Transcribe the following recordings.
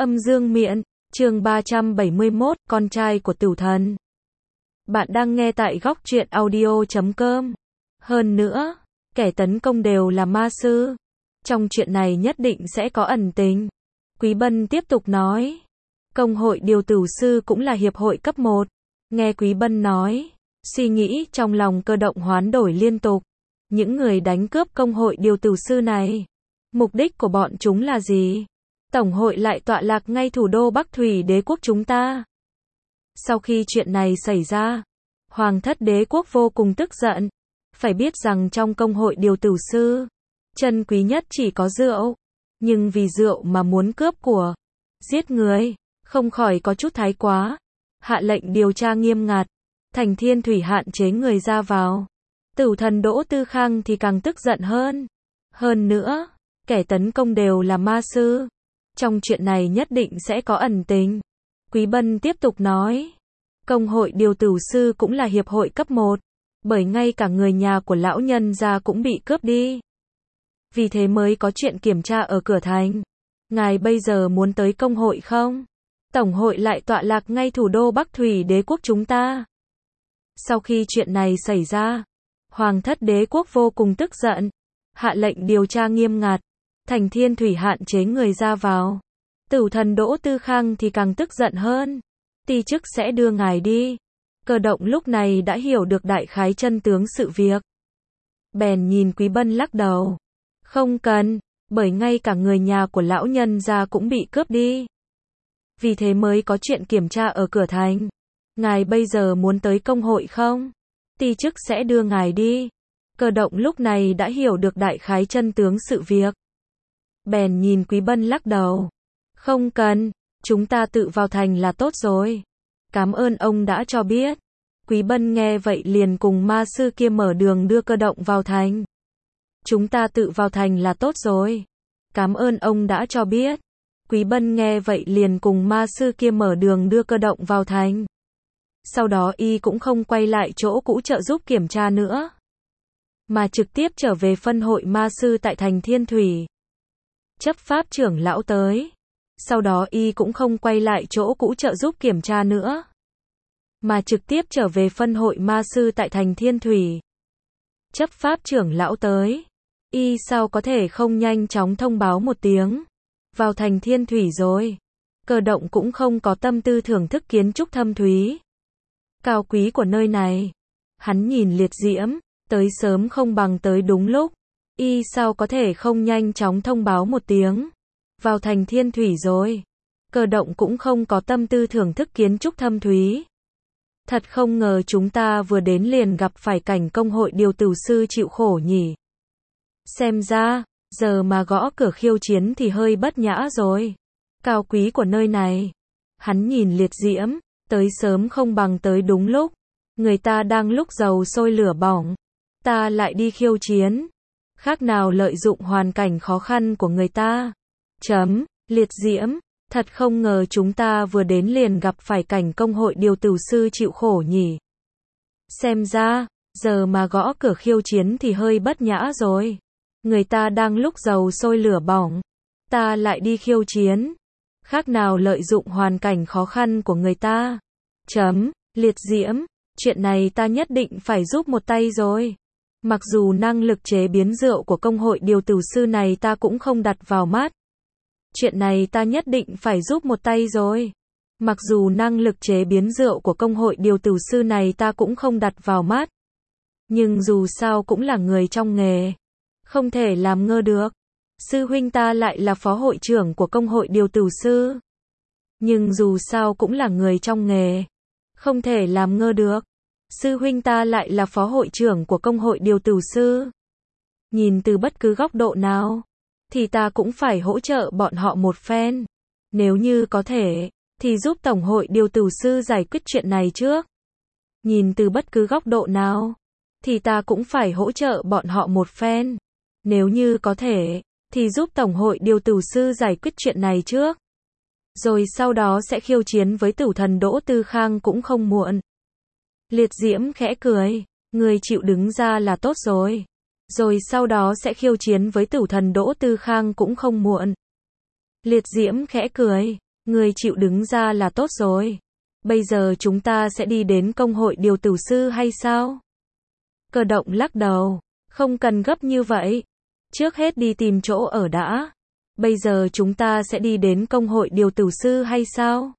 Âm dương miện, chương 371, con trai của tử thần. Bạn đang nghe tại góc truyện audio.com. Hơn nữa, kẻ tấn công đều là ma sư. Trong chuyện này nhất định sẽ có ẩn tình. Quý Bân tiếp tục nói. Công hội điều tử sư cũng là hiệp hội cấp 1. Nghe Quý Bân nói, suy nghĩ trong lòng Cơ Động hoán đổi liên tục. Những người đánh cướp công hội điều tử sư này, mục đích của bọn chúng là gì? Tổng hội lại tọa lạc ngay thủ đô Bắc Thủy đế quốc chúng ta. Sau khi chuyện này xảy ra, Hoàng thất đế quốc vô cùng tức giận. Phải biết rằng trong công hội điều tử sư, chân quý nhất chỉ có rượu. Nhưng vì rượu mà muốn cướp của, giết người, không khỏi có chút thái quá. Hạ lệnh điều tra nghiêm ngặt, Thành Thiên Thủy hạn chế người ra vào. Tử thần Đỗ Tư Khang thì càng tức giận hơn. Hơn nữa, kẻ tấn công đều là ma sư. Trong chuyện này nhất định sẽ có ẩn tình. Quý Bân tiếp tục nói. Công hội điều tử sư cũng là hiệp hội cấp 1. Bởi ngay cả người nhà của lão nhân gia cũng bị cướp đi. Vì thế mới có chuyện kiểm tra ở cửa thành. Ngài bây giờ muốn tới công hội không? Tổng hội lại tọa lạc ngay thủ đô Bắc Thủy đế quốc chúng ta. Sau khi chuyện này xảy ra, Hoàng thất đế quốc vô cùng tức giận. Hạ lệnh điều tra nghiêm ngặt. Thành Thiên Thủy hạn chế người ra vào. Tử thần Đỗ Tư Khang thì càng tức giận hơn. Ti chức sẽ đưa ngài đi. Cơ Động lúc này đã hiểu được đại khái chân tướng sự việc. Bèn nhìn Quý Bân lắc đầu. Không cần, bởi ngay cả người nhà của lão nhân gia cũng bị cướp đi. Vì thế mới có chuyện kiểm tra ở cửa thành. Ngài bây giờ muốn tới công hội không? Ti chức sẽ đưa ngài đi. Cơ Động lúc này đã hiểu được đại khái chân tướng sự việc. Bèn nhìn Quý Bân lắc đầu. Không cần, chúng ta tự vào thành là tốt rồi. Cảm ơn ông đã cho biết. Quý Bân nghe vậy liền cùng ma sư kia mở đường đưa Cơ Động vào thành. Chúng ta tự vào thành là tốt rồi. Cảm ơn ông đã cho biết. Quý Bân nghe vậy liền cùng ma sư kia mở đường đưa Cơ Động vào thành. Sau đó y cũng không quay lại chỗ cũ trợ giúp kiểm tra nữa, mà trực tiếp trở về phân hội ma sư tại thành Thiên Thủy. Chấp pháp trưởng lão tới. Sau đó y cũng không quay lại chỗ cũ trợ giúp kiểm tra nữa, mà trực tiếp trở về phân hội ma sư tại thành Thiên Thủy. Chấp pháp trưởng lão tới. Y sao có thể không nhanh chóng thông báo một tiếng. Vào thành Thiên Thủy rồi. Cơ Động cũng không có tâm tư thưởng thức kiến trúc thâm thúy, cao quý của nơi này. Hắn nhìn liệt diễm, tới sớm không bằng tới đúng lúc. Y sao có thể không nhanh chóng thông báo một tiếng. Vào thành Thiên Thủy rồi. Cơ Động cũng không có tâm tư thưởng thức kiến trúc thâm thúy. Thật không ngờ chúng ta vừa đến liền gặp phải cảnh công hội điều tử sư chịu khổ nhỉ. Xem ra, giờ mà gõ cửa khiêu chiến thì hơi bất nhã rồi. Cao quý của nơi này. Hắn nhìn liệt diễm, tới sớm không bằng tới đúng lúc. Người ta đang lúc dầu sôi lửa bỏng, ta lại đi khiêu chiến. Khác nào lợi dụng hoàn cảnh khó khăn của người ta. Liệt diễm, thật không ngờ chúng ta vừa đến liền gặp phải cảnh công hội điều tử sư chịu khổ nhỉ. Xem ra, giờ mà gõ cửa khiêu chiến thì hơi bất nhã rồi. Người ta đang lúc dầu sôi lửa bỏng, ta lại đi khiêu chiến. Khác nào lợi dụng hoàn cảnh khó khăn của người ta. Liệt diễm, chuyện này ta nhất định phải giúp một tay rồi. Mặc dù năng lực chế biến rượu của công hội điều tử sư này ta cũng không đặt vào mắt. Chuyện này ta nhất định phải giúp một tay rồi. Mặc dù năng lực chế biến rượu của công hội điều tử sư này ta cũng không đặt vào mắt. Nhưng dù sao cũng là người trong nghề. Không thể làm ngơ được. Sư huynh ta lại là phó hội trưởng của công hội điều tử sư. Nhưng dù sao cũng là người trong nghề. Không thể làm ngơ được. Sư huynh ta lại là phó hội trưởng của công hội điều tử sư. Nhìn từ bất cứ góc độ nào, thì ta cũng phải hỗ trợ bọn họ một phen. Nếu như có thể, thì giúp tổng hội điều tử sư giải quyết chuyện này trước. Nhìn từ bất cứ góc độ nào, thì ta cũng phải hỗ trợ bọn họ một phen. Nếu như có thể, thì giúp tổng hội điều tử sư giải quyết chuyện này trước. Rồi sau đó sẽ khiêu chiến với tử thần Đỗ Tư Khang cũng không muộn. Liệt diễm khẽ cười. Người chịu đứng ra là tốt rồi. Rồi sau đó sẽ khiêu chiến với tử thần Đỗ Tư Khang cũng không muộn. Liệt diễm khẽ cười. Ngươi chịu đứng ra là tốt rồi. Bây giờ chúng ta sẽ đi đến công hội điều tử sư hay sao? Cơ động lắc đầu. Không cần gấp như vậy. Trước hết đi tìm chỗ ở đã. Bây giờ chúng ta sẽ đi đến công hội điều tử sư hay sao?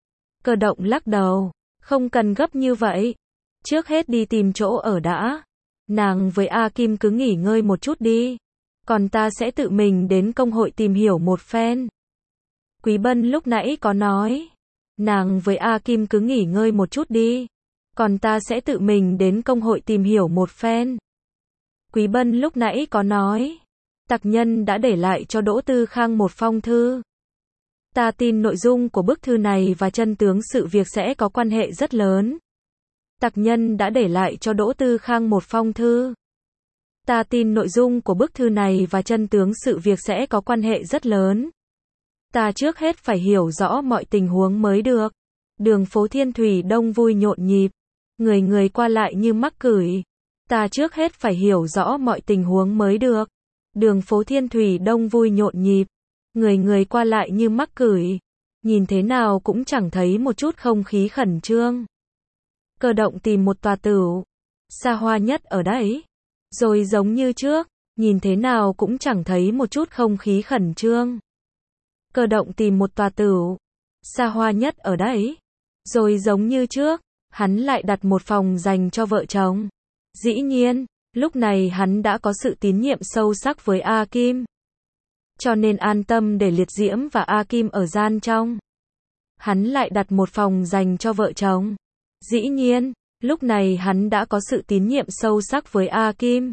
Cơ động lắc đầu. Không cần gấp như vậy. Trước hết đi tìm chỗ ở đã. Nàng với A Kim cứ nghỉ ngơi một chút đi. Còn ta sẽ tự mình đến công hội tìm hiểu một phen. Quý Bân lúc nãy có nói. Nàng với A Kim cứ nghỉ ngơi một chút đi. Còn ta sẽ tự mình đến công hội tìm hiểu một phen. Quý Bân lúc nãy có nói. Tặc nhân đã để lại cho Đỗ Tư Khang một phong thư. Ta tin nội dung của bức thư này và chân tướng sự việc sẽ có quan hệ rất lớn. Tặc nhân đã để lại cho Đỗ Tư Khang một phong thư. Ta tin nội dung của bức thư này và chân tướng sự việc sẽ có quan hệ rất lớn. Ta trước hết phải hiểu rõ mọi tình huống mới được. Đường phố Thiên Thủy đông vui nhộn nhịp. Người người qua lại như mắc cửi. Ta trước hết phải hiểu rõ mọi tình huống mới được. Đường phố Thiên Thủy đông vui nhộn nhịp. Người người qua lại như mắc cửi. Nhìn thế nào cũng chẳng thấy một chút không khí khẩn trương. Cơ động tìm một tòa tửu. Xa hoa nhất ở đấy. Rồi giống như trước. Nhìn thế nào cũng chẳng thấy một chút không khí khẩn trương. Cơ động tìm một tòa tửu. Xa hoa nhất ở đấy. Rồi giống như trước. Hắn lại đặt một phòng dành cho vợ chồng. Dĩ nhiên, lúc này hắn đã có sự tín nhiệm sâu sắc với A Kim. Cho nên an tâm để Liệt Diễm và A Kim ở gian trong. Hắn lại đặt một phòng dành cho vợ chồng. Dĩ nhiên, lúc này hắn đã có sự tín nhiệm sâu sắc với A Kim.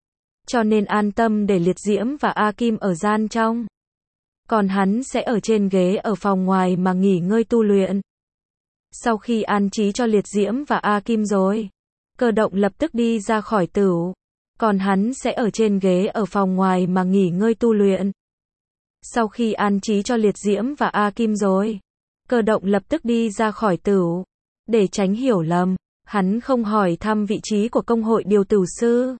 Cho nên an tâm để Liệt Diễm và A Kim ở gian trong. Còn hắn sẽ ở trên ghế ở phòng ngoài mà nghỉ ngơi tu luyện. Sau khi an trí cho Liệt Diễm và A Kim rồi, Cơ động lập tức đi ra khỏi tửu. Còn hắn sẽ ở trên ghế ở phòng ngoài mà nghỉ ngơi tu luyện. Sau khi an trí cho Liệt Diễm và A Kim rồi, Cơ động lập tức đi ra khỏi tửu. Để tránh hiểu lầm, hắn không hỏi thăm vị trí của công hội điều tử sư,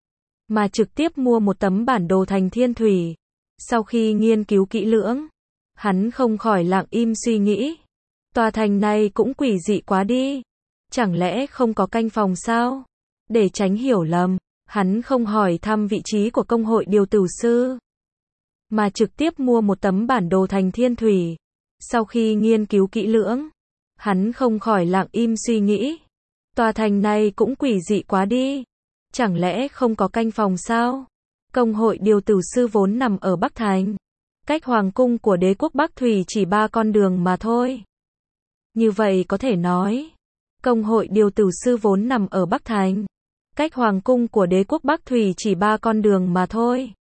mà trực tiếp mua một tấm bản đồ thành Thiên Thủy. Sau khi nghiên cứu kỹ lưỡng, hắn không khỏi lặng im suy nghĩ. Tòa thành này cũng quỷ dị quá đi. Chẳng lẽ không có canh phòng sao? Để tránh hiểu lầm, hắn không hỏi thăm vị trí của công hội điều tử sư, mà trực tiếp mua một tấm bản đồ thành Thiên Thủy. Sau khi nghiên cứu kỹ lưỡng, hắn không khỏi lặng im suy nghĩ. Tòa thành này cũng quỷ dị quá đi. Chẳng lẽ không có canh phòng sao? Công hội điều tử sư vốn nằm ở Bắc Thành. Cách hoàng cung của đế quốc Bắc Thủy chỉ 3 con đường mà thôi. Như vậy có thể nói, công hội điều tử sư vốn nằm ở Bắc Thành. Cách hoàng cung của đế quốc Bắc Thủy chỉ 3 con đường mà thôi.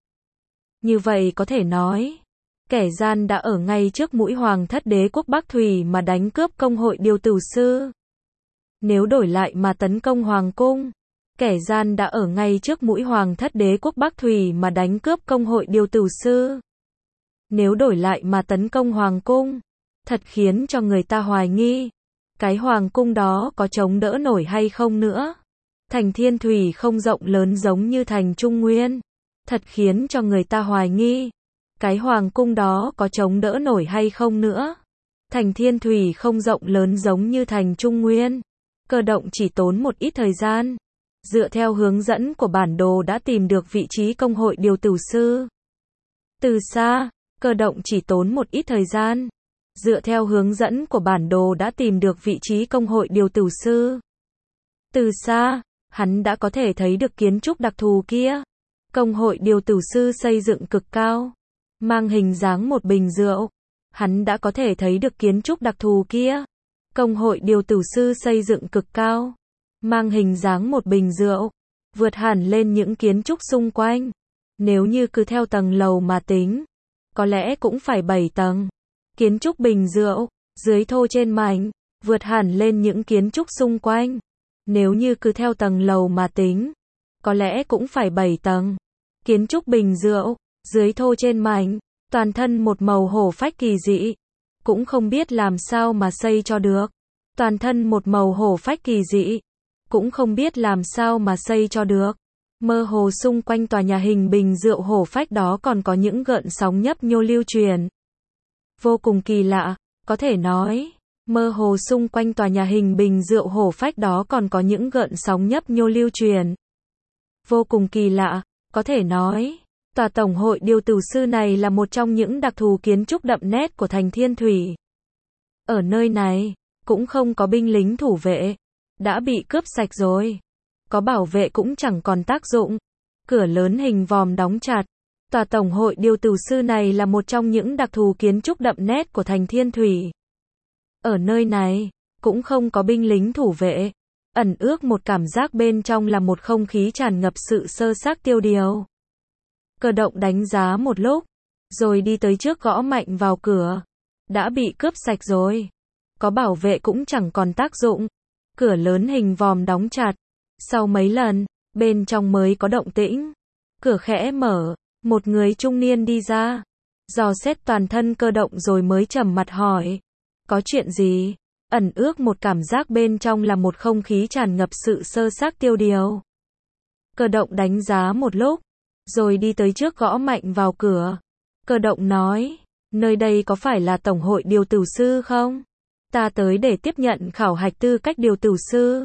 Như vậy có thể nói, kẻ gian đã ở ngay trước mũi hoàng thất đế quốc Bắc Thủy mà đánh cướp công hội điều tử sư. Nếu đổi lại mà tấn công hoàng cung, kẻ gian đã ở ngay trước mũi hoàng thất đế quốc Bắc Thủy mà đánh cướp công hội điều tử sư. Nếu đổi lại mà tấn công hoàng cung, thật khiến cho người ta hoài nghi, cái hoàng cung đó có chống đỡ nổi hay không nữa. Thành Thiên Thủy không rộng lớn giống như thành Trung Nguyên, thật khiến cho người ta hoài nghi, cái hoàng cung đó có chống đỡ nổi hay không nữa. Thành Thiên Thủy không rộng lớn giống như thành Trung Nguyên. Cơ động chỉ tốn một ít thời gian, dựa theo hướng dẫn của bản đồ đã tìm được vị trí công hội điều tử sư. Từ xa, Cơ động chỉ tốn một ít thời gian, dựa theo hướng dẫn của bản đồ đã tìm được vị trí công hội điều tử sư. Từ xa, hắn đã có thể thấy được kiến trúc đặc thù kia. Công hội điều tử sư xây dựng cực cao, mang hình dáng một bình rượu. Hắn đã có thể thấy được kiến trúc đặc thù kia. Công hội điều tử sư xây dựng cực cao, mang hình dáng một bình rượu, vượt hẳn lên những kiến trúc xung quanh. Nếu như cứ theo tầng lầu mà tính, có lẽ cũng phải 7 tầng. Kiến trúc bình rượu, dưới thô trên mảnh, vượt hẳn lên những kiến trúc xung quanh. Nếu như cứ theo tầng lầu mà tính, có lẽ cũng phải 7 tầng. Kiến trúc bình rượu, dưới thô trên mảnh, toàn thân một màu hổ phách kỳ dị. Cũng không biết làm sao mà xây cho được. Toàn thân một màu hổ phách kỳ dị. Cũng không biết làm sao mà xây cho được. Mơ hồ xung quanh tòa nhà hình bình rượu hổ phách đó còn có những gợn sóng nhấp nhô lưu truyền. Vô cùng kỳ lạ, Có thể nói, mơ hồ xung quanh tòa nhà hình bình rượu hổ phách đó còn có những gợn sóng nhấp nhô lưu truyền. Vô cùng kỳ lạ, có thể nói, tòa tổng hội điều tử sư này là một trong những đặc thù kiến trúc đậm nét của thành Thiên Thủy. Ở nơi này, cũng không có binh lính thủ vệ, đã bị cướp sạch rồi. Có bảo vệ cũng chẳng còn tác dụng. Cửa lớn hình vòm đóng chặt. Tòa tổng hội điều tử sư này là một trong những đặc thù kiến trúc đậm nét của thành Thiên Thủy. Ở nơi này, cũng không có binh lính thủ vệ. Ẩn ước một cảm giác bên trong là một không khí tràn ngập sự sơ xác tiêu điều. Cơ động đánh giá một lúc, rồi đi tới trước gõ mạnh vào cửa. Đã bị cướp sạch rồi. Có bảo vệ cũng chẳng còn tác dụng. Cửa lớn hình vòm đóng chặt. Sau mấy lần, bên trong mới có động tĩnh. Cửa khẽ mở, một người trung niên đi ra. Dò xét toàn thân cơ động rồi mới trầm mặt hỏi. Có chuyện gì? Ẩn ước một cảm giác bên trong là một không khí tràn ngập sự sơ xác tiêu điều. Cơ động đánh giá một lúc, rồi đi tới trước gõ mạnh vào cửa. Cơ động nói, nơi đây có phải là tổng hội điều tử sư không? Ta tới để tiếp nhận khảo hạch tư cách điều tử sư.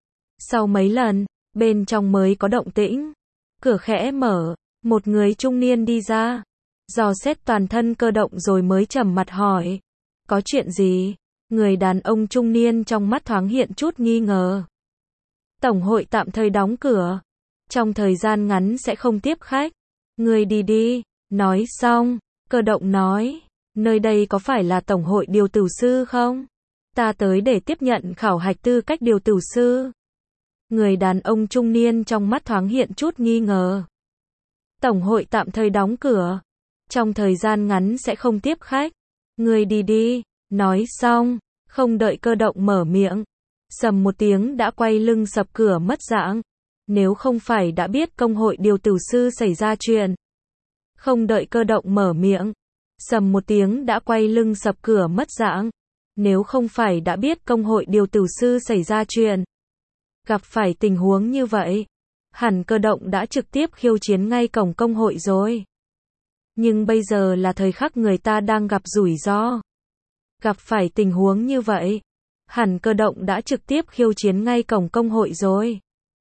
Sau mấy lần, bên trong mới có động tĩnh. Cửa khẽ mở, một người trung niên đi ra. Dò xét toàn thân cơ động rồi mới trầm mặt hỏi. Có chuyện gì? Người đàn ông trung niên trong mắt thoáng hiện chút nghi ngờ. Tổng hội tạm thời đóng cửa. Trong thời gian ngắn sẽ không tiếp khách. Người đi đi. Nói xong, cơ động nói. Nơi đây có phải là tổng hội điều tử sư không? Ta tới để tiếp nhận khảo hạch tư cách điều tử sư. Người đàn ông trung niên trong mắt thoáng hiện chút nghi ngờ. Tổng hội tạm thời đóng cửa. Trong thời gian ngắn sẽ không tiếp khách. Người đi đi. Nói xong, không đợi cơ động mở miệng. Sầm một tiếng đã quay lưng sập cửa mất dạng. Nếu không phải đã biết công hội điều tử sư xảy ra chuyện. Không đợi cơ động mở miệng. Sầm một tiếng đã quay lưng sập cửa mất dạng. Nếu không phải đã biết công hội điều tử sư xảy ra chuyện. Gặp phải tình huống như vậy, hẳn cơ động đã trực tiếp khiêu chiến ngay cổng công hội rồi. Nhưng bây giờ là thời khắc người ta đang gặp rủi ro. Gặp phải tình huống như vậy, hẳn cơ động đã trực tiếp khiêu chiến ngay cổng công hội rồi.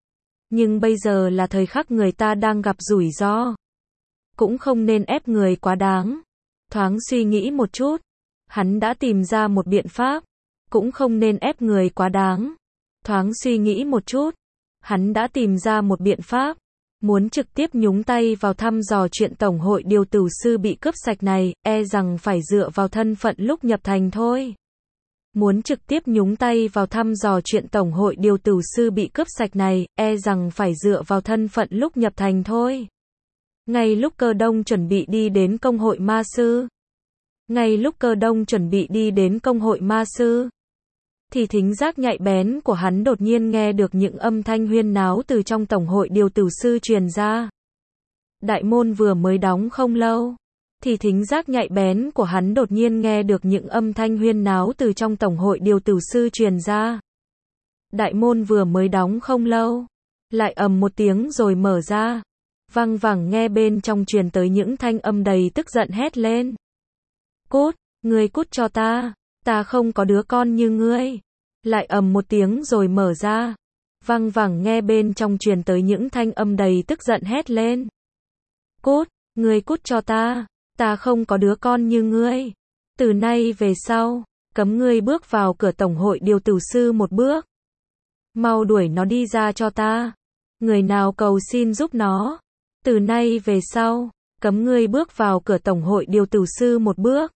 Nhưng bây giờ là thời khắc người ta đang gặp rủi ro. Cũng không nên ép người quá đáng. Thoáng suy nghĩ một chút, hắn đã tìm ra một biện pháp. Cũng không nên ép người quá đáng. Thoáng suy nghĩ một chút, hắn đã tìm ra một biện pháp. Muốn trực tiếp nhúng tay vào thăm dò chuyện tổng hội điều tử sư bị cướp sạch này, e rằng phải dựa vào thân phận lúc nhập thành thôi. Muốn trực tiếp nhúng tay vào thăm dò chuyện tổng hội điều tử sư bị cướp sạch này, e rằng phải dựa vào thân phận lúc nhập thành thôi. Ngay lúc Cơ Đông chuẩn bị đi đến công hội ma sư. Ngay lúc Cơ Đông chuẩn bị đi đến công hội ma sư. Thì thính giác nhạy bén của hắn đột nhiên nghe được những âm thanh huyên náo từ trong tổng hội điều tử sư truyền ra. Đại môn vừa mới đóng không lâu. Thì thính giác nhạy bén của hắn đột nhiên nghe được những âm thanh huyên náo từ trong tổng hội điều tử sư truyền ra. Đại môn vừa mới đóng không lâu. Lại ầm một tiếng rồi mở ra. Văng vẳng nghe bên trong truyền tới những thanh âm đầy tức giận hét lên. Cút, ngươi cút cho ta. Ta không có đứa con như ngươi. Lại ầm một tiếng rồi mở ra. Văng vẳng nghe bên trong truyền tới những thanh âm đầy tức giận hét lên. Cút, ngươi cút cho ta. Ta không có đứa con như ngươi. Từ nay về sau, cấm ngươi bước vào cửa tổng hội điều tử sư một bước. Mau đuổi nó đi ra cho ta. Người nào cầu xin giúp nó. Từ nay về sau, cấm ngươi bước vào cửa tổng hội điều tử sư một bước.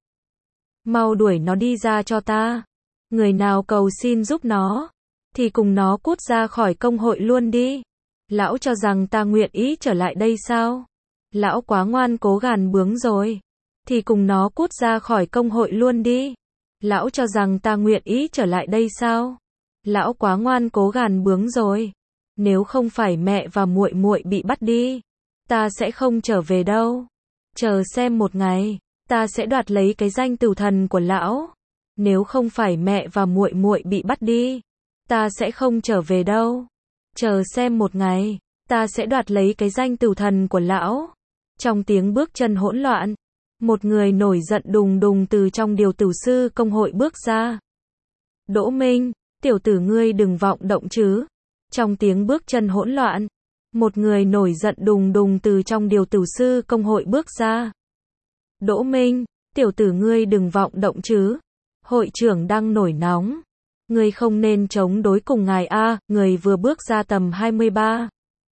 Mau đuổi nó đi ra cho ta. Người nào cầu xin giúp nó, thì cùng nó cút ra khỏi công hội luôn đi. Lão cho rằng ta nguyện ý trở lại đây sao? Lão quá ngoan cố gàn bướng rồi. Thì cùng nó cút ra khỏi công hội luôn đi. Lão cho rằng ta nguyện ý trở lại đây sao? Lão quá ngoan cố gàn bướng rồi. Nếu không phải mẹ và muội muội bị bắt đi, ta sẽ không trở về đâu. Chờ xem một ngày, ta sẽ đoạt lấy cái danh tử thần của lão. Nếu không phải mẹ và muội muội bị bắt đi, ta sẽ không trở về đâu. Chờ xem một ngày, ta sẽ đoạt lấy cái danh tử thần của lão. Trong tiếng bước chân hỗn loạn, Một người nổi giận đùng đùng từ trong điều tử sư công hội bước ra. Đỗ Minh, tiểu tử ngươi đừng vọng động chứ. Trong tiếng bước chân hỗn loạn, một người nổi giận đùng đùng từ trong điều tử sư công hội bước ra. Đỗ Minh, tiểu tử ngươi đừng vọng động chứ. Hội trưởng đang nổi nóng. Ngươi không nên chống đối cùng ngài a. Người vừa bước ra tầm 23,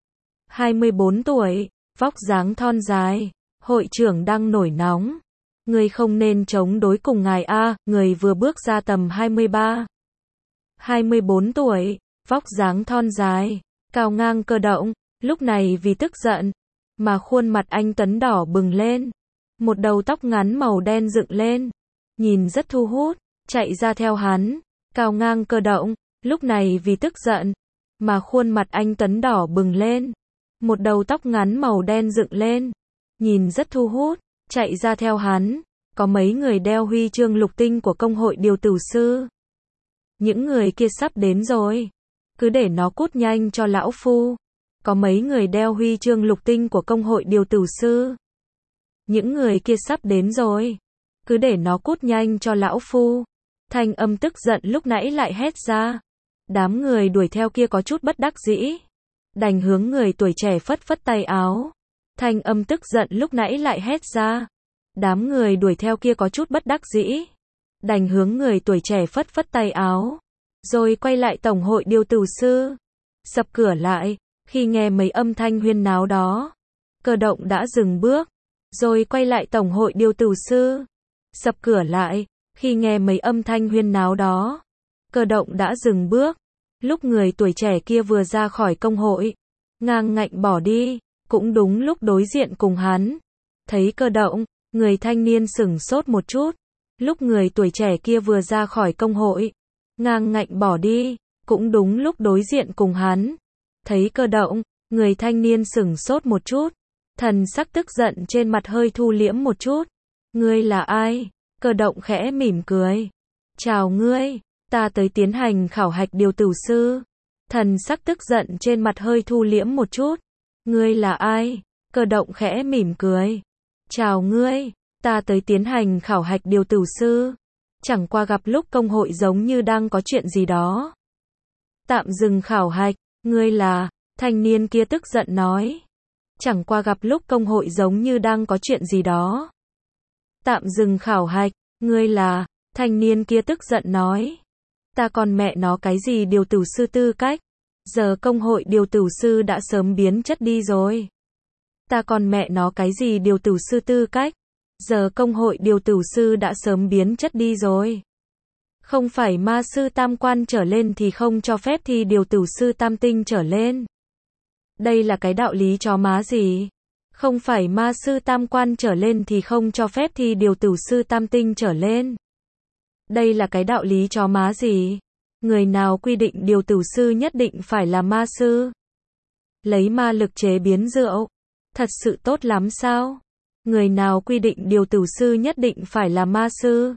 24 tuổi, vóc dáng thon dài. Hội trưởng đang nổi nóng. Ngươi không nên chống đối cùng ngài a. Người vừa bước ra tầm 23, 24 tuổi, vóc dáng thon dài, cao ngang cơ động. Lúc này vì tức giận mà khuôn mặt anh Tấn đỏ bừng lên. Một đầu tóc ngắn màu đen dựng lên, nhìn rất thu hút, chạy ra theo hắn. Cao ngang cơ động, lúc này vì tức giận mà khuôn mặt anh Tấn đỏ bừng lên. Một đầu tóc ngắn màu đen dựng lên, nhìn rất thu hút, chạy ra theo hắn. Có mấy người đeo huy chương lục tinh của công hội điều tử sư. Những người kia sắp đến rồi, cứ để nó cút nhanh cho lão phu. Có mấy người đeo huy chương lục tinh của công hội điều tử sư. Những người kia sắp đến rồi, cứ để nó cút nhanh cho lão phu. Thanh âm tức giận lúc nãy lại hét ra. Đám người đuổi theo kia có chút bất đắc dĩ, đành hướng người tuổi trẻ phất phất tay áo. Thanh âm tức giận lúc nãy lại hét ra. Đám người đuổi theo kia có chút bất đắc dĩ, đành hướng người tuổi trẻ phất phất tay áo. Rồi quay lại tổng hội điều tử sư. Sập cửa lại, khi nghe mấy âm thanh huyên náo đó, cơ động đã dừng bước. Rồi quay lại tổng hội điều tử sư. Sập cửa lại, khi nghe mấy âm thanh huyên náo đó, cơ động đã dừng bước. Lúc người tuổi trẻ kia vừa ra khỏi công hội, ngang ngạnh bỏ đi, cũng đúng lúc đối diện cùng hắn. Thấy cơ động, người thanh niên sửng sốt một chút. Lúc người tuổi trẻ kia vừa ra khỏi công hội, ngang ngạnh bỏ đi, cũng đúng lúc đối diện cùng hắn. Thấy cơ động, người thanh niên sửng sốt một chút. Thần sắc tức giận trên mặt hơi thu liễm một chút. Ngươi là ai? Cơ động khẽ mỉm cười. Chào ngươi, ta tới tiến hành khảo hạch điều tử sư. Thần sắc tức giận trên mặt hơi thu liễm một chút. Ngươi là ai? Cơ động khẽ mỉm cười. Chào ngươi, ta tới tiến hành khảo hạch điều tử sư. Chẳng qua gặp lúc công hội giống như đang có chuyện gì đó. Tạm dừng khảo hạch, ngươi là, thanh niên kia tức giận nói. Chẳng qua gặp lúc công hội giống như đang có chuyện gì đó. Tạm dừng khảo hạch, ngươi là, thanh niên kia tức giận nói. Ta còn mẹ nó cái gì điều tử sư tư cách. Giờ công hội điều tử sư đã sớm biến chất đi rồi. Ta còn mẹ nó cái gì điều tử sư tư cách. Giờ công hội điều tử sư đã sớm biến chất đi rồi. Không phải ma sư tam quan trở lên thì không cho phép thi điều tử sư tam tinh trở lên. Đây là cái đạo lý chó má gì? Không phải ma sư tam quan trở lên thì không cho phép thi điều tử sư tam tinh trở lên. Đây là cái đạo lý chó má gì? Người nào quy định điều tử sư nhất định phải là ma sư? Lấy ma lực chế biến rượu, thật sự tốt lắm sao? Người nào quy định điều tử sư nhất định phải là ma sư?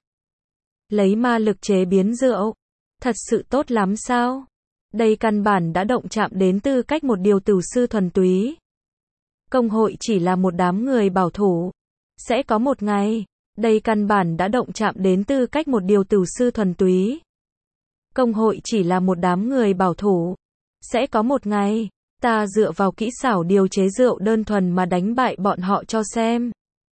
Lấy ma lực chế biến rượu, thật sự tốt lắm sao? Đây căn bản đã động chạm đến tư cách một điều tử sư thuần túy. Công hội chỉ là một đám người bảo thủ. Sẽ có một ngày, đây căn bản đã động chạm đến tư cách một điều tử sư thuần túy. Công hội chỉ là một đám người bảo thủ. Sẽ có một ngày, ta dựa vào kỹ xảo điều chế rượu đơn thuần mà đánh bại bọn họ cho xem.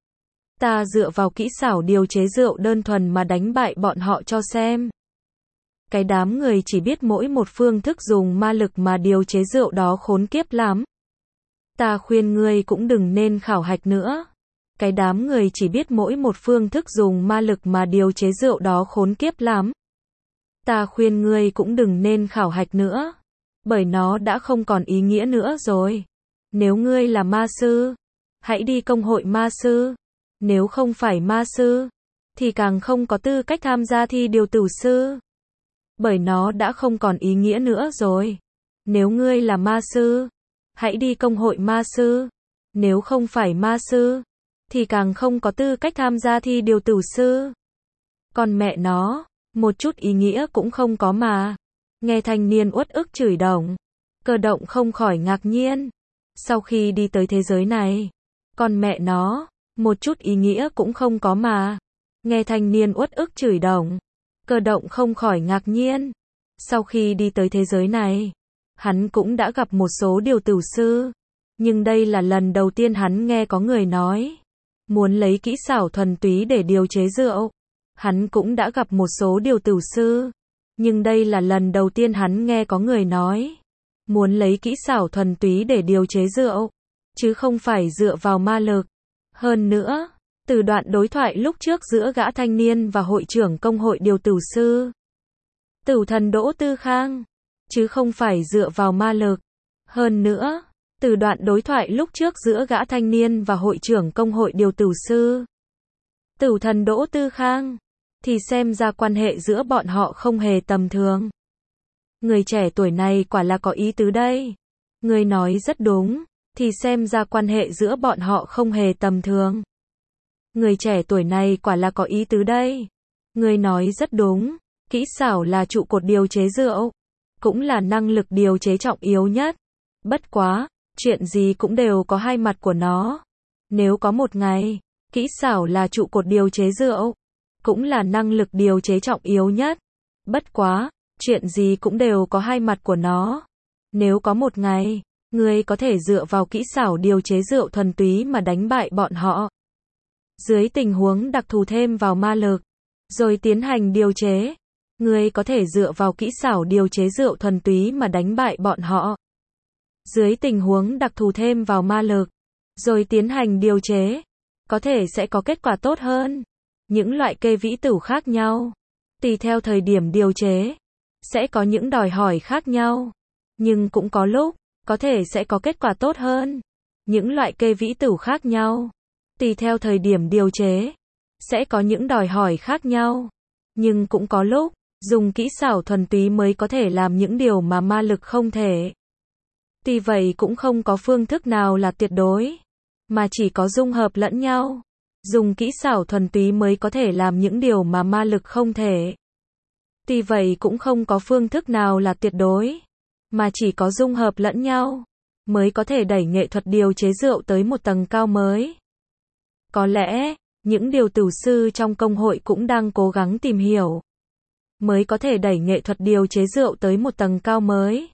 Ta dựa vào kỹ xảo điều chế rượu đơn thuần mà đánh bại bọn họ cho xem. Cái đám người chỉ biết mỗi một phương thức dùng ma lực mà điều chế rượu đó khốn kiếp lắm. Ta khuyên ngươi cũng đừng nên khảo hạch nữa. Cái đám người chỉ biết mỗi một phương thức dùng ma lực mà điều chế rượu đó khốn kiếp lắm. Ta khuyên ngươi cũng đừng nên khảo hạch nữa. Bởi nó đã không còn ý nghĩa nữa rồi. Nếu ngươi là ma sư, hãy đi công hội ma sư. Nếu không phải ma sư, thì càng không có tư cách tham gia thi điều tử sư. Bởi nó đã không còn ý nghĩa nữa rồi. Nếu ngươi là ma sư, hãy đi công hội ma sư. Nếu không phải ma sư, thì càng không có tư cách tham gia thi điều tử sư. Còn mẹ nó, một chút ý nghĩa cũng không có mà. Nghe thanh niên uất ức chửi đồng, cơ động không khỏi ngạc nhiên. Sau khi đi tới thế giới này, còn mẹ nó, Một chút ý nghĩa cũng không có mà. Nghe thanh niên uất ức chửi đồng, Cơ Động không khỏi ngạc nhiên. Sau khi đi tới thế giới này, hắn cũng đã gặp một số điều tử sư, nhưng đây là lần đầu tiên hắn nghe có người nói muốn lấy kỹ xảo thuần túy để điều chế rượu. Hắn cũng đã gặp một số điều tử sư, nhưng đây là lần đầu tiên hắn nghe có người nói muốn lấy kỹ xảo thuần túy để điều chế rượu, chứ không phải dựa vào ma lực. Hơn nữa, từ đoạn đối thoại lúc trước giữa gã thanh niên và hội trưởng công hội điều tử sư, Tửu Thần Đỗ Tư Khang, chứ không phải dựa vào ma lực. Hơn nữa, từ đoạn đối thoại lúc trước giữa gã thanh niên và hội trưởng công hội điều tử sư, Tửu Thần Đỗ Tư Khang, thì xem ra quan hệ giữa bọn họ không hề tầm thường. Người trẻ tuổi này quả là có ý tứ đây. Người nói rất đúng, thì xem ra quan hệ giữa bọn họ không hề tầm thường. Người trẻ tuổi này quả là có ý tứ đây. Người nói rất đúng, kỹ xảo là trụ cột điều chế rượu, cũng là năng lực điều chế trọng yếu nhất. Bất quá, chuyện gì cũng đều có hai mặt của nó. Nếu có một ngày, kỹ xảo là trụ cột điều chế rượu, cũng là năng lực điều chế trọng yếu nhất. Bất quá, chuyện gì cũng đều có hai mặt của nó. Nếu có một ngày, người có thể dựa vào kỹ xảo điều chế rượu thuần túy mà đánh bại bọn họ. Dưới tình huống đặc thù thêm vào ma lực, rồi tiến hành điều chế, người có thể dựa vào kỹ xảo điều chế rượu thuần túy mà đánh bại bọn họ. Dưới tình huống đặc thù thêm vào ma lực, rồi tiến hành điều chế, có thể sẽ có kết quả tốt hơn. Những loại cây vĩ tửu khác nhau, tùy theo thời điểm điều chế, sẽ có những đòi hỏi khác nhau, nhưng cũng có lúc, có thể sẽ có kết quả tốt hơn. Những loại cây vĩ tửu khác nhau, tùy theo thời điểm điều chế, sẽ có những đòi hỏi khác nhau, nhưng cũng có lúc, dùng kỹ xảo thuần túy mới có thể làm những điều mà ma lực không thể. Tuy vậy cũng không có phương thức nào là tuyệt đối, mà chỉ có dung hợp lẫn nhau. Dùng kỹ xảo thuần túy mới có thể làm những điều mà ma lực không thể. Tuy vậy cũng không có phương thức nào là tuyệt đối, mà chỉ có dung hợp lẫn nhau, mới có thể đẩy nghệ thuật điều chế rượu tới một tầng cao mới. Có lẽ, những điều tử sư trong công hội cũng đang cố gắng tìm hiểu, mới có thể đẩy nghệ thuật điều chế rượu tới một tầng cao mới.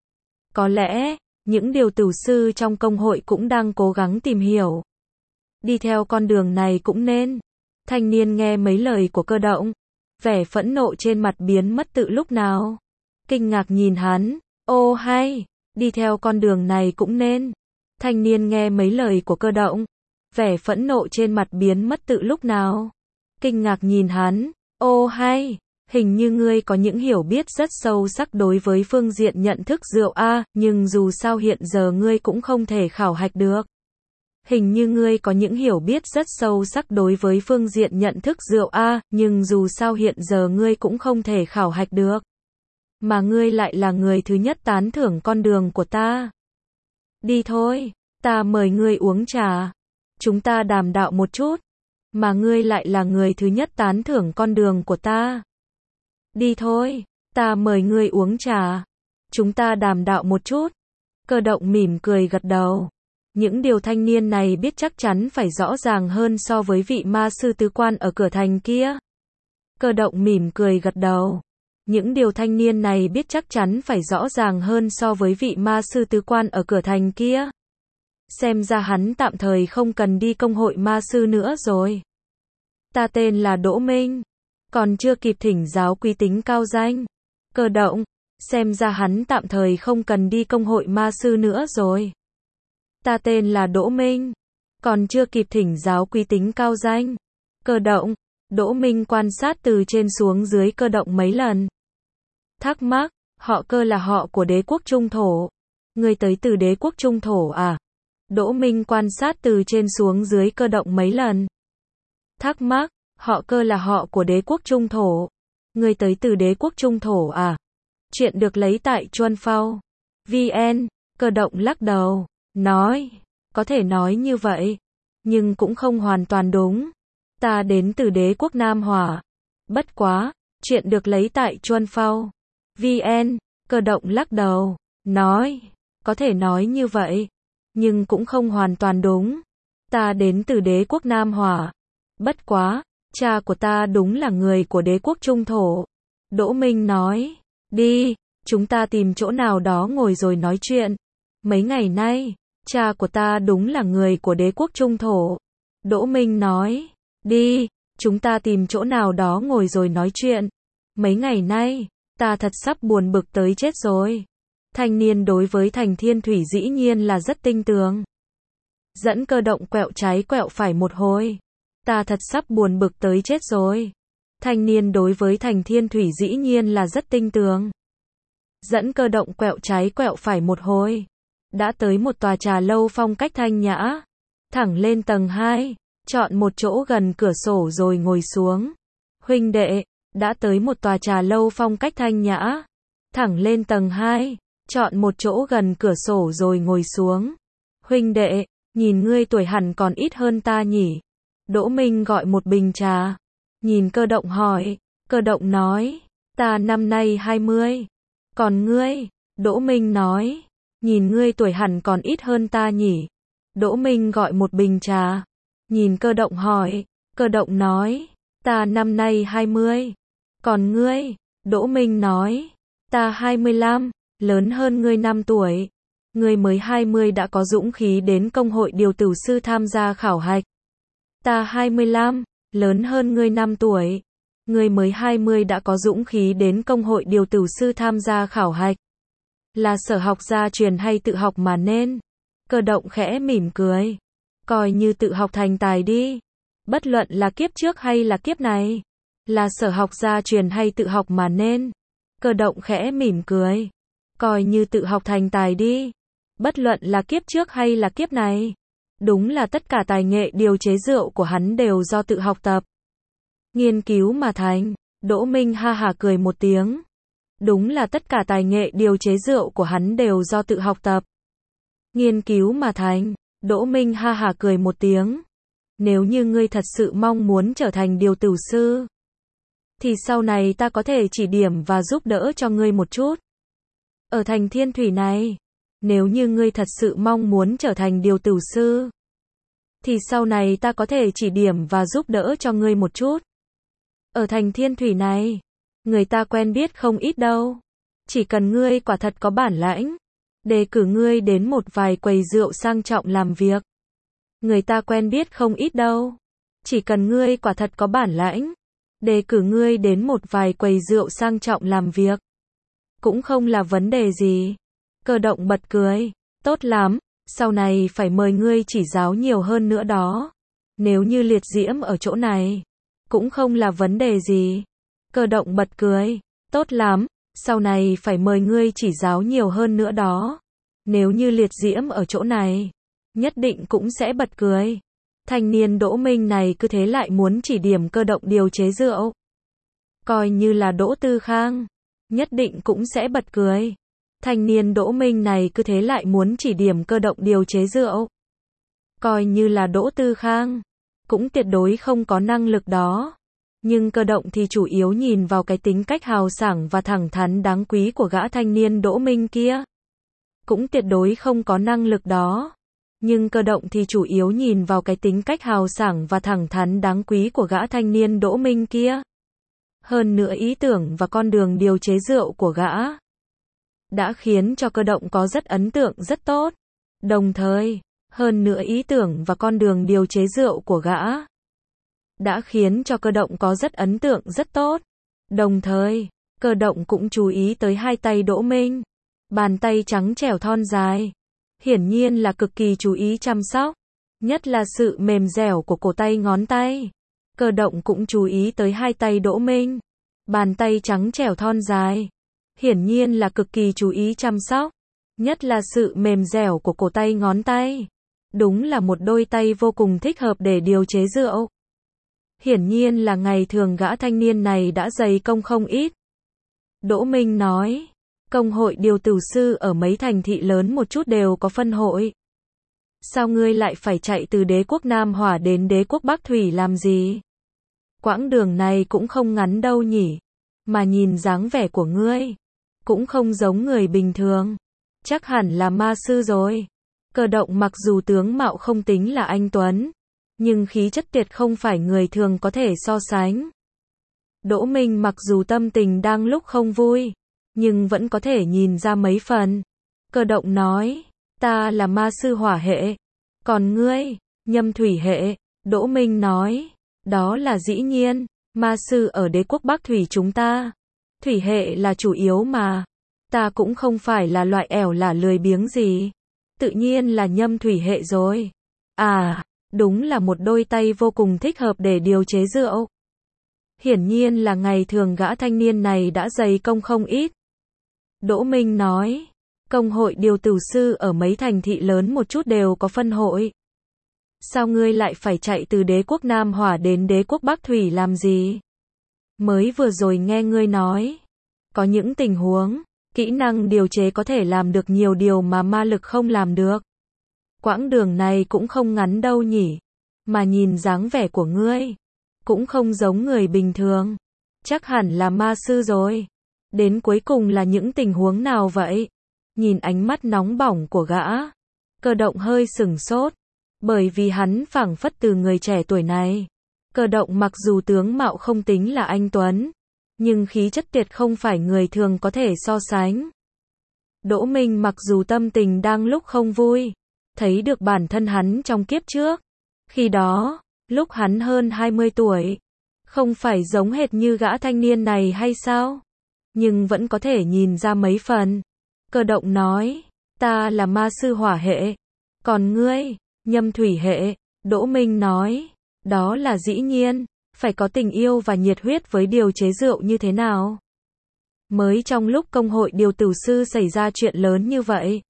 Có lẽ, những điều tử sư trong công hội cũng đang cố gắng tìm hiểu. Đi theo con đường này cũng nên. Thanh niên nghe mấy lời của Cơ Động, vẻ phẫn nộ trên mặt biến mất tự lúc nào. Kinh ngạc nhìn hắn, ô hay, đi theo con đường này cũng nên. Thanh niên nghe mấy lời của Cơ Động, vẻ phẫn nộ trên mặt biến mất tự lúc nào. Kinh ngạc nhìn hắn, ô hay, hình như ngươi có những hiểu biết rất sâu sắc đối với phương diện nhận thức rượu a, nhưng dù sao hiện giờ ngươi cũng không thể khảo hạch được. Hình như ngươi có những hiểu biết rất sâu sắc đối với phương diện nhận thức rượu a, nhưng dù sao hiện giờ ngươi cũng không thể khảo hạch được. Mà ngươi lại là người thứ nhất tán thưởng con đường của ta. Đi thôi, ta mời ngươi uống trà. Chúng ta đàm đạo một chút. Mà ngươi lại là người thứ nhất tán thưởng con đường của ta. Đi thôi, ta mời ngươi uống trà. Chúng ta đàm đạo một chút. Cơ Động mỉm cười gật đầu. Những điều thanh niên này biết chắc chắn phải rõ ràng hơn so với vị ma sư tứ quan ở cửa thành kia. Cơ Động mỉm cười gật đầu. Những điều thanh niên này biết chắc chắn phải rõ ràng hơn so với vị ma sư tứ quan ở cửa thành kia. Xem ra hắn tạm thời không cần đi công hội ma sư nữa rồi. Ta tên là Đỗ Minh, còn chưa kịp thỉnh giáo quý tính cao danh. Cơ Động, xem ra hắn tạm thời không cần đi công hội ma sư nữa rồi. Ta tên là Đỗ Minh, còn chưa kịp thỉnh giáo quý tính cao danh. Cơ Động, Đỗ Minh quan sát từ trên xuống dưới Cơ Động mấy lần. Thắc mắc, họ Cơ là họ của đế quốc Trung Thổ. Ngươi tới từ đế quốc Trung Thổ à? Đỗ Minh quan sát từ trên xuống dưới Cơ Động mấy lần. Thắc mắc, họ Cơ là họ của đế quốc Trung Thổ. Ngươi tới từ đế quốc Trung Thổ à? Chuyện được lấy tại Chuan Phao. VN, Cơ Động lắc đầu, nói, có thể nói như vậy, nhưng cũng không hoàn toàn đúng. Ta đến từ đế quốc Nam Hỏa. Bất quá, chuyện được lấy tại Chuan Phao. VN, Cơ Động lắc đầu, nói, có thể nói như vậy, nhưng cũng không hoàn toàn đúng. Ta đến từ đế quốc Nam Hỏa. Bất quá, cha của ta đúng là người của đế quốc Trung Thổ. Đỗ Minh nói, đi, chúng ta tìm chỗ nào đó ngồi rồi nói chuyện. Mấy ngày nay, cha của ta đúng là người của đế quốc Trung Thổ. Đỗ Minh nói, đi, chúng ta tìm chỗ nào đó ngồi rồi nói chuyện. Mấy ngày nay, ta thật sắp buồn bực tới chết rồi. Thanh niên đối với Thành Thiên Thủy dĩ nhiên là rất tinh tường. Dẫn Cơ Động quẹo trái quẹo phải một hồi. Ta thật sắp buồn bực tới chết rồi. Thanh niên đối với Thành Thiên Thủy dĩ nhiên là rất tinh tường. Dẫn Cơ Động quẹo trái quẹo phải một hồi. Đã tới một tòa trà lâu phong cách thanh nhã. Thẳng lên tầng 2, chọn một chỗ gần cửa sổ rồi ngồi xuống. Huynh đệ, đã tới một tòa trà lâu phong cách thanh nhã. Thẳng lên tầng 2, chọn một chỗ gần cửa sổ rồi ngồi xuống. Huynh đệ, nhìn ngươi tuổi hẳn còn ít hơn ta nhỉ? Đỗ Minh gọi một bình trà. Nhìn Cơ Động hỏi. Cơ Động nói, ta năm nay 20. Còn ngươi? Đỗ Minh nói, nhìn ngươi tuổi hẳn còn ít hơn ta nhỉ? Đỗ Minh gọi một bình trà. Nhìn Cơ Động hỏi. Cơ Động nói, ta năm nay 20. Còn ngươi? Đỗ Minh nói, ta 25, lớn hơn ngươi 5 tuổi. Ngươi mới 20 đã có dũng khí đến công hội điều tử sư tham gia khảo hạch. Ta 25, lớn hơn ngươi 5 tuổi. Ngươi mới 20 đã có dũng khí đến công hội điều tử sư tham gia khảo hạch. Là sở học gia truyền hay tự học mà nên? Cơ Động khẽ mỉm cười. Coi như tự học thành tài đi. Bất luận là kiếp trước hay là kiếp này. Là sở học gia truyền hay tự học mà nên? Cơ Động khẽ mỉm cười. Coi như tự học thành tài đi. Bất luận là kiếp trước hay là kiếp này. Đúng là tất cả tài nghệ điều chế rượu của hắn đều do tự học tập. Nghiên cứu mà thành. Đỗ Minh ha hả cười một tiếng. Đúng là tất cả tài nghệ điều chế rượu của hắn đều do tự học tập. Nghiên cứu mà thành. Đỗ Minh ha hả cười một tiếng. Nếu như ngươi thật sự mong muốn trở thành điều tử sư, thì sau này ta có thể chỉ điểm và giúp đỡ cho ngươi một chút. Ở thành Thiên Thủy này, nếu như ngươi thật sự mong muốn trở thành điều tử sư, thì sau này ta có thể chỉ điểm và giúp đỡ cho ngươi một chút. Ở thành Thiên Thủy này, người ta quen biết không ít đâu. Chỉ cần ngươi quả thật có bản lãnh, đề cử ngươi đến một vài quầy rượu sang trọng làm việc. Người ta quen biết không ít đâu. Chỉ cần ngươi quả thật có bản lãnh, đề cử ngươi đến một vài quầy rượu sang trọng làm việc. Cũng không là vấn đề gì. Cơ Động bật cười. Tốt lắm, sau này phải mời ngươi chỉ giáo nhiều hơn nữa đó. Nếu như liệt diễm ở chỗ này, cũng không là vấn đề gì. Cơ Động bật cười. Tốt lắm, sau này phải mời ngươi chỉ giáo nhiều hơn nữa đó. Nếu như liệt diễm ở chỗ này, nhất định cũng sẽ bật cười. Thanh niên Đỗ Minh này cứ thế lại muốn chỉ điểm Cơ Động điều chế rượu. Coi như là Đỗ Tư Khang, nhất định cũng sẽ bật cười. Thanh niên Đỗ Minh này cứ thế lại muốn chỉ điểm Cơ Động điều chế rượu. Coi như là Đỗ Tư Khang, cũng tuyệt đối không có năng lực đó. Nhưng Cơ Động thì chủ yếu nhìn vào cái tính cách hào sảng và thẳng thắn đáng quý của gã thanh niên Đỗ Minh kia. Cũng tuyệt đối không có năng lực đó. Nhưng Cơ Động thì chủ yếu nhìn vào cái tính cách hào sảng và thẳng thắn đáng quý của gã thanh niên Đỗ Minh kia. Hơn nữa ý tưởng và con đường điều chế rượu của gã đã khiến cho Cơ Động có rất ấn tượng rất tốt. Đồng thời, hơn nữa ý tưởng và con đường điều chế rượu của gã đã khiến cho Cơ Động có rất ấn tượng rất tốt. Đồng thời, Cơ Động cũng chú ý tới hai tay Đỗ Minh. Bàn tay trắng trẻo thon dài. Hiển nhiên là cực kỳ chú ý chăm sóc. Nhất là sự mềm dẻo của cổ tay ngón tay. Cơ Động cũng chú ý tới hai tay Đỗ Minh. Bàn tay trắng trẻo thon dài. Hiển nhiên là cực kỳ chú ý chăm sóc. Nhất là sự mềm dẻo của cổ tay ngón tay. Đúng là một đôi tay vô cùng thích hợp để điều chế rượu. Hiển nhiên là ngày thường gã thanh niên này đã dày công không ít. Đỗ Minh nói, công hội điều tử sư ở mấy thành thị lớn một chút đều có phân hội. Sao ngươi lại phải chạy từ đế quốc Nam Hỏa đến đế quốc Bắc Thủy làm gì? Quãng đường này cũng không ngắn đâu nhỉ. Mà nhìn dáng vẻ của ngươi, cũng không giống người bình thường. Chắc hẳn là ma sư rồi. Cơ động mặc dù tướng mạo không tính là anh tuấn, nhưng khí chất tuyệt không phải người thường có thể so sánh. Đỗ Minh mặc dù tâm tình đang lúc không vui, nhưng vẫn có thể nhìn ra mấy phần. Cơ động nói, ta là ma sư hỏa hệ, còn ngươi, nhâm thủy hệ. Đỗ Minh nói, đó là dĩ nhiên, ma sư ở đế quốc Bắc Thủy chúng ta, thủy hệ là chủ yếu mà, ta cũng không phải là loại ẻo lả lười biếng gì, tự nhiên là nhâm thủy hệ rồi. À, đúng là một đôi tay vô cùng thích hợp để điều chế rượu. Hiển nhiên là ngày thường gã thanh niên này đã dày công không ít. Đỗ Minh nói, công hội điều tử sư ở mấy thành thị lớn một chút đều có phân hội. Sao ngươi lại phải chạy từ đế quốc Nam Hỏa đến đế quốc Bắc Thủy làm gì? Mới vừa rồi nghe ngươi nói, có những tình huống, kỹ năng điều chế có thể làm được nhiều điều mà ma lực không làm được. Quãng đường này cũng không ngắn đâu nhỉ, mà nhìn dáng vẻ của ngươi, cũng không giống người bình thường, chắc hẳn là ma sư rồi. Đến cuối cùng là những tình huống nào vậy? Nhìn ánh mắt nóng bỏng của gã, Cơ động hơi sửng sốt, bởi vì hắn phảng phất từ người trẻ tuổi này. Cơ động mặc dù tướng mạo không tính là anh tuấn, nhưng khí chất tuyệt không phải người thường có thể so sánh. Đỗ Minh mặc dù tâm tình đang lúc không vui, thấy được bản thân hắn trong kiếp trước. Khi đó, lúc hắn hơn 20 tuổi, không phải giống hệt như gã thanh niên này hay sao? Nhưng vẫn có thể nhìn ra mấy phần. Cơ động nói, ta là ma sư hỏa hệ, còn ngươi, nhâm thủy hệ. Đỗ Minh nói, đó là dĩ nhiên, phải có tình yêu và nhiệt huyết với điều chế rượu như thế nào. Mới trong lúc công hội điều tử sư xảy ra chuyện lớn như vậy.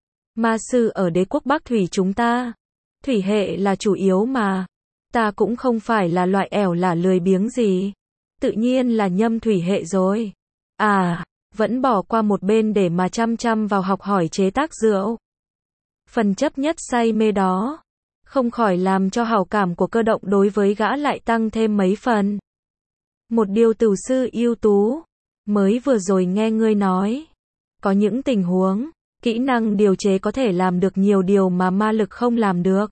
Ma sư ở đế quốc Bắc Thủy chúng ta, thủy hệ là chủ yếu mà, ta cũng không phải là loại ẻo lả lười biếng gì, tự nhiên là nhâm thủy hệ rồi. À, vẫn bỏ qua một bên để mà chăm chăm vào học hỏi chế tác rượu. Phần chấp nhất say mê đó, không khỏi làm cho hảo cảm của Cơ động đối với gã lại tăng thêm mấy phần. Một điều tử sư ưu tú, mới vừa rồi nghe ngươi nói, có những tình huống, kỹ năng điều chế có thể làm được nhiều điều mà ma lực không làm được.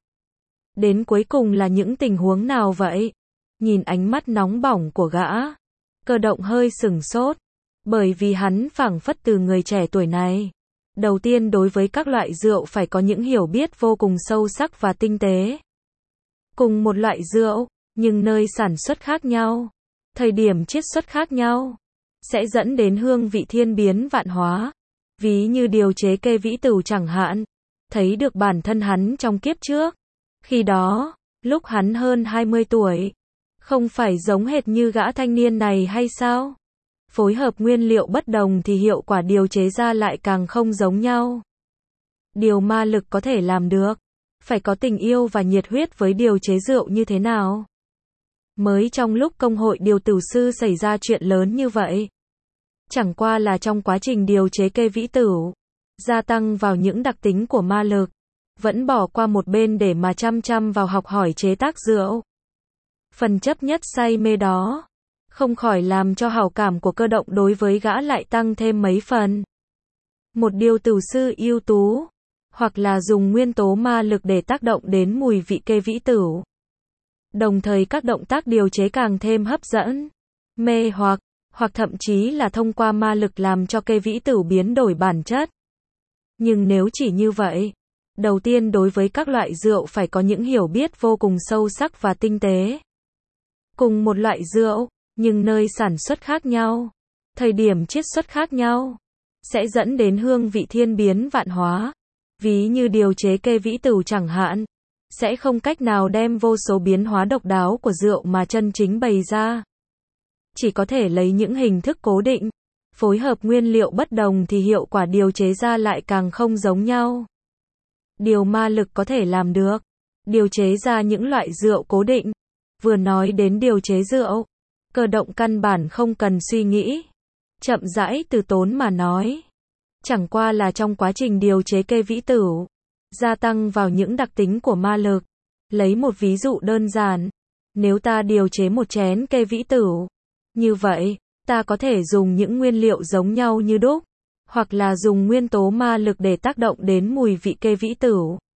Đến cuối cùng là những tình huống nào vậy? Nhìn ánh mắt nóng bỏng của gã, Cơ động hơi sửng sốt, bởi vì hắn phảng phất từ người trẻ tuổi này. Đầu tiên đối với các loại rượu phải có những hiểu biết vô cùng sâu sắc và tinh tế. Cùng một loại rượu, nhưng nơi sản xuất khác nhau, thời điểm chiết xuất khác nhau, sẽ dẫn đến hương vị thiên biến vạn hóa. Ví như điều chế kê vĩ tửu chẳng hạn, thấy được bản thân hắn trong kiếp trước. Khi đó, lúc hắn hơn 20 tuổi, không phải giống hệt như gã thanh niên này hay sao? Phối hợp nguyên liệu bất đồng thì hiệu quả điều chế ra lại càng không giống nhau. Điều ma lực có thể làm được, phải có tình yêu và nhiệt huyết với điều chế rượu như thế nào. Mới trong lúc công hội điều tử sư xảy ra chuyện lớn như vậy. Chẳng qua là trong quá trình điều chế kê vĩ tửu, gia tăng vào những đặc tính của ma lực, vẫn bỏ qua một bên để mà chăm chăm vào học hỏi chế tác rượu. Phần chấp nhất say mê đó, không khỏi làm cho hảo cảm của Cơ động đối với gã lại tăng thêm mấy phần. Một điều tử sư ưu tú, hoặc là dùng nguyên tố ma lực để tác động đến mùi vị kê vĩ tửu. Đồng thời các động tác điều chế càng thêm hấp dẫn, mê hoặc thậm chí là thông qua ma lực làm cho kê vĩ tửu biến đổi bản chất. Nhưng nếu chỉ như vậy, đầu tiên đối với các loại rượu phải có những hiểu biết vô cùng sâu sắc và tinh tế. Cùng một loại rượu, nhưng nơi sản xuất khác nhau, thời điểm chiết xuất khác nhau, sẽ dẫn đến hương vị thiên biến vạn hóa. Ví như điều chế kê vĩ tửu chẳng hạn, sẽ không cách nào đem vô số biến hóa độc đáo của rượu mà chân chính bày ra. Chỉ có thể lấy những hình thức cố định, phối hợp nguyên liệu bất đồng thì hiệu quả điều chế ra lại càng không giống nhau. Điều ma lực có thể làm được, điều chế ra những loại rượu cố định. Vừa nói đến điều chế rượu, Cơ động căn bản không cần suy nghĩ, chậm rãi từ tốn mà nói. Chẳng qua là trong quá trình điều chế kê vĩ tửu, gia tăng vào những đặc tính của ma lực. Lấy một ví dụ đơn giản, nếu ta điều chế một chén kê vĩ tửu, như vậy, ta có thể dùng những nguyên liệu giống nhau như đúc, hoặc là dùng nguyên tố ma lực để tác động đến mùi vị kê vĩ tửu.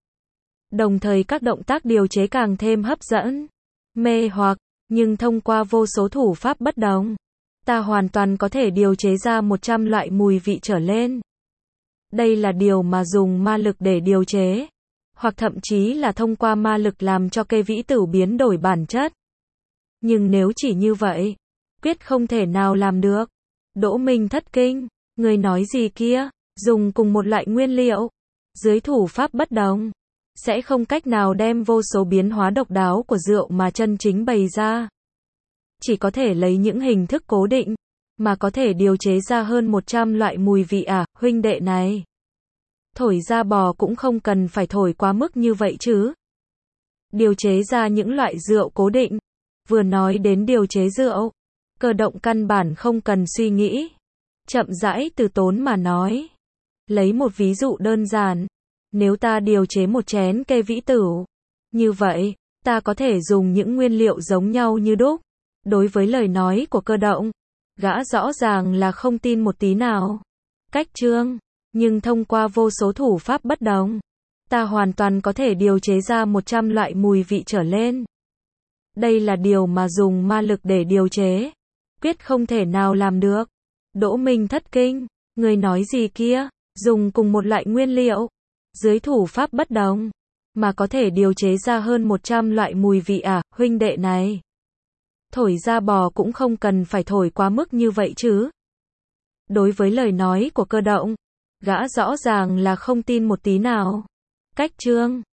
Đồng thời các động tác điều chế càng thêm hấp dẫn, mê hoặc, nhưng thông qua vô số thủ pháp bất đồng, ta hoàn toàn có thể điều chế ra 100 loại mùi vị trở lên. Đây là điều mà dùng ma lực để điều chế, hoặc thậm chí là thông qua ma lực làm cho cây vĩ tửu biến đổi bản chất. Nhưng nếu chỉ như vậy, quyết không thể nào làm được. Đỗ Minh thất kinh, người nói gì kia, dùng cùng một loại nguyên liệu, dưới thủ pháp bất đồng, sẽ không cách nào đem vô số biến hóa độc đáo của rượu mà chân chính bày ra. Chỉ có thể lấy những hình thức cố định, mà có thể điều chế ra hơn 100 loại mùi vị à, huynh đệ này. Thổi ra bò cũng không cần phải thổi quá mức như vậy chứ. Điều chế ra những loại rượu cố định. Vừa nói đến điều chế rượu, Cơ Động căn bản không cần suy nghĩ. Chậm rãi từ tốn mà nói. Lấy một ví dụ đơn giản. Nếu ta điều chế một chén cây vĩ tửu, như vậy, ta có thể dùng những nguyên liệu giống nhau như đúc. Đối với lời nói của Cơ Động, gã rõ ràng là không tin một tí nào. Cách chương, nhưng thông qua vô số thủ pháp bất đồng, ta hoàn toàn có thể điều chế ra 100 loại mùi vị trở lên. Đây là điều mà dùng ma lực để điều chế, quyết không thể nào làm được. Đỗ Minh thất kinh, người nói gì kia, dùng cùng một loại nguyên liệu, dưới thủ pháp bất đồng, mà có thể điều chế ra hơn 100 loại mùi vị à, huynh đệ này. Thổi ra bò cũng không cần phải thổi quá mức như vậy chứ. Đối với lời nói của Cơ Động, gã rõ ràng là không tin một tí nào. Cách chương,